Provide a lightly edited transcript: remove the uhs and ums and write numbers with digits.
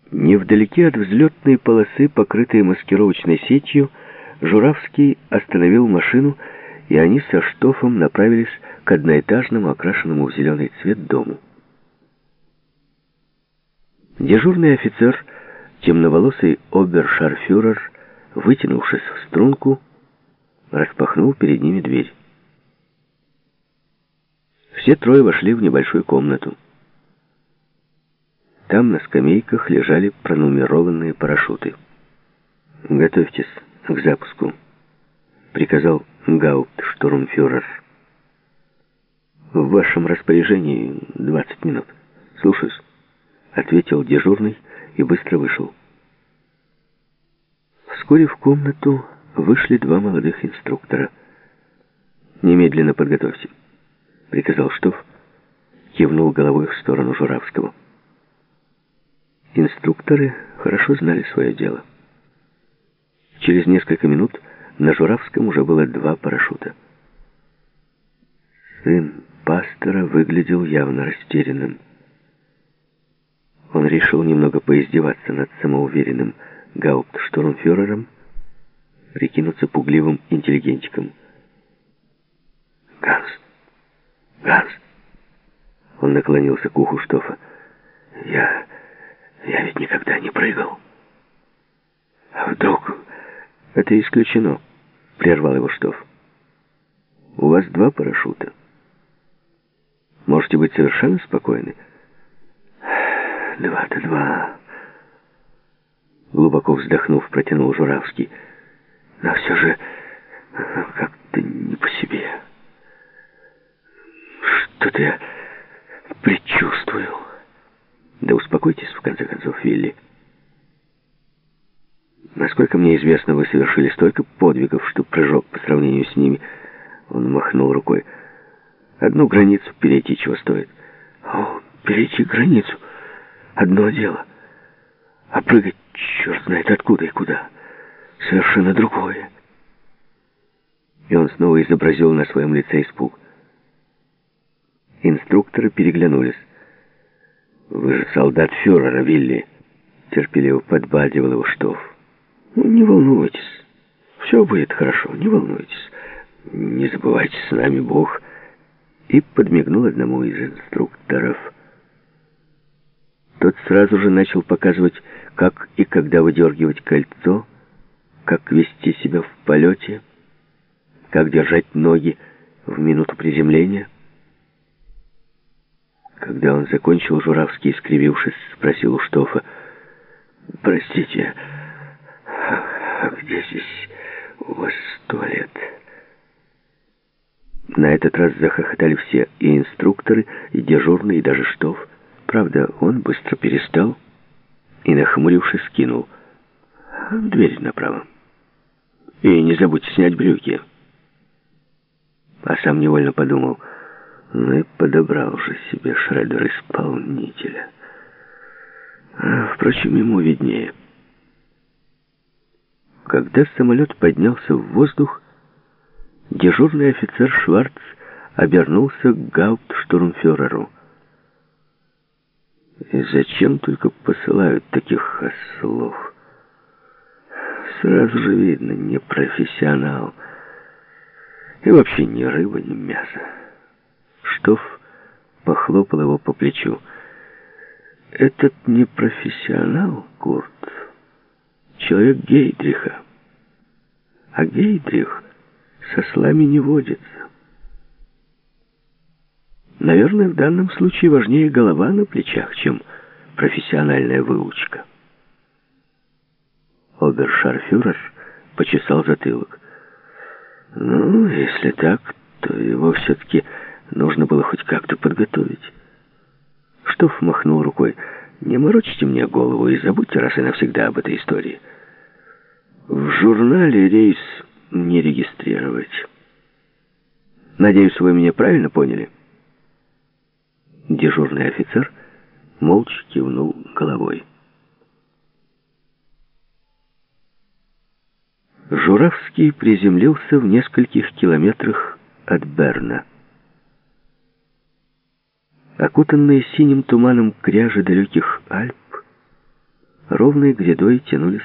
Невдалеке от взлетной полосы, покрытой маскировочной сетью, Журавский остановил машину, и они со Штофом направились к одноэтажному, окрашенному в зеленый цвет дому. Дежурный офицер, темноволосый обершарфюрер, вытянувшись в струнку, распахнул перед ними дверь. Все трое вошли в небольшую комнату. Там на скамейках лежали пронумерованные парашюты. «Готовьтесь к запуску», — приказал гауптштурмфюрер. «В вашем распоряжении 20 минут». «Слушаюсь», — ответил дежурный и быстро вышел. Вскоре в комнату вышли два молодых инструктора. «Немедленно подготовьте», — приказал Штоф, кивнул головой в сторону Журавского. Инструкторы хорошо знали свое дело. Через несколько минут на Журавском уже было два парашюта. Сын пастора выглядел явно растерянным. Он решил немного поиздеваться над самоуверенным гауптштурмфюрером, прикинуться пугливым интеллигентиком. «Ганс! Ганс!» Он наклонился к уху Штофа. «Я ведь никогда не прыгал. А вдруг...» «Это исключено», — прервал его Штоф. «У вас два парашюта. Можете быть совершенно спокойны». «Два-то два», — глубоко вздохнув, протянул Журавский. «Но все же как-то не по себе. Что-то я предчувствую». «Да успокойтесь, в конце концов, Вилли. Насколько мне известно, вы совершили столько подвигов, что прыжок по сравнению с ними...» Он махнул рукой. «Одну границу перейти чего стоит». «О, перейти границу — одно дело. А прыгать черт знает откуда и куда — совершенно другое». И он снова изобразил на своем лице испуг. Инструкторы переглянулись. «Вы же солдат фюрера, Вилли», — терпеливо подбадривал его Штоф. «Ну, не волнуйтесь, все будет хорошо, не волнуйтесь. Не забывайте, с нами Бог». И подмигнул одному из инструкторов. Тот сразу же начал показывать, как и когда выдергивать кольцо, как вести себя в полете, как держать ноги в минуту приземления. Когда он закончил, Журавский, искривившись, спросил у Штофа: «Простите, а где здесь у вас туалет?» На этот раз захохотали все, и инструкторы, и дежурный, и даже Штоф. Правда, он быстро перестал и, нахмурившись, кинул: «Дверь направо. И не забудьте снять брюки». А сам невольно подумал: ну и подобрал же себе Шредер-исполнителя. Впрочем, ему виднее. Когда самолет поднялся в воздух, дежурный офицер Шварц обернулся к гауптштурмфюреру. «И зачем только посылают таких ослов? Сразу же видно, не профессионал. И вообще ни рыба, ни мясо». Штоф похлопал его по плечу. «Этот не профессионал, Курт, человек Гейдриха. А Гейдрих со ослами не водится. Наверное, в данном случае важнее голова на плечах, чем профессиональная выучка». Обершарфюрер почесал затылок. «Ну, если так, то его все-таки нужно было хоть как-то подготовить». Штоф махнул рукой. «Не морочите мне голову и забудьте раз и навсегда об этой истории. В журнале рейс не регистрировать. Надеюсь, вы меня правильно поняли?» Дежурный офицер молча кивнул головой. Журавский приземлился в нескольких километрах от Берна. Окутанные синим туманом кряжи далеких Альп ровной грядой тянулись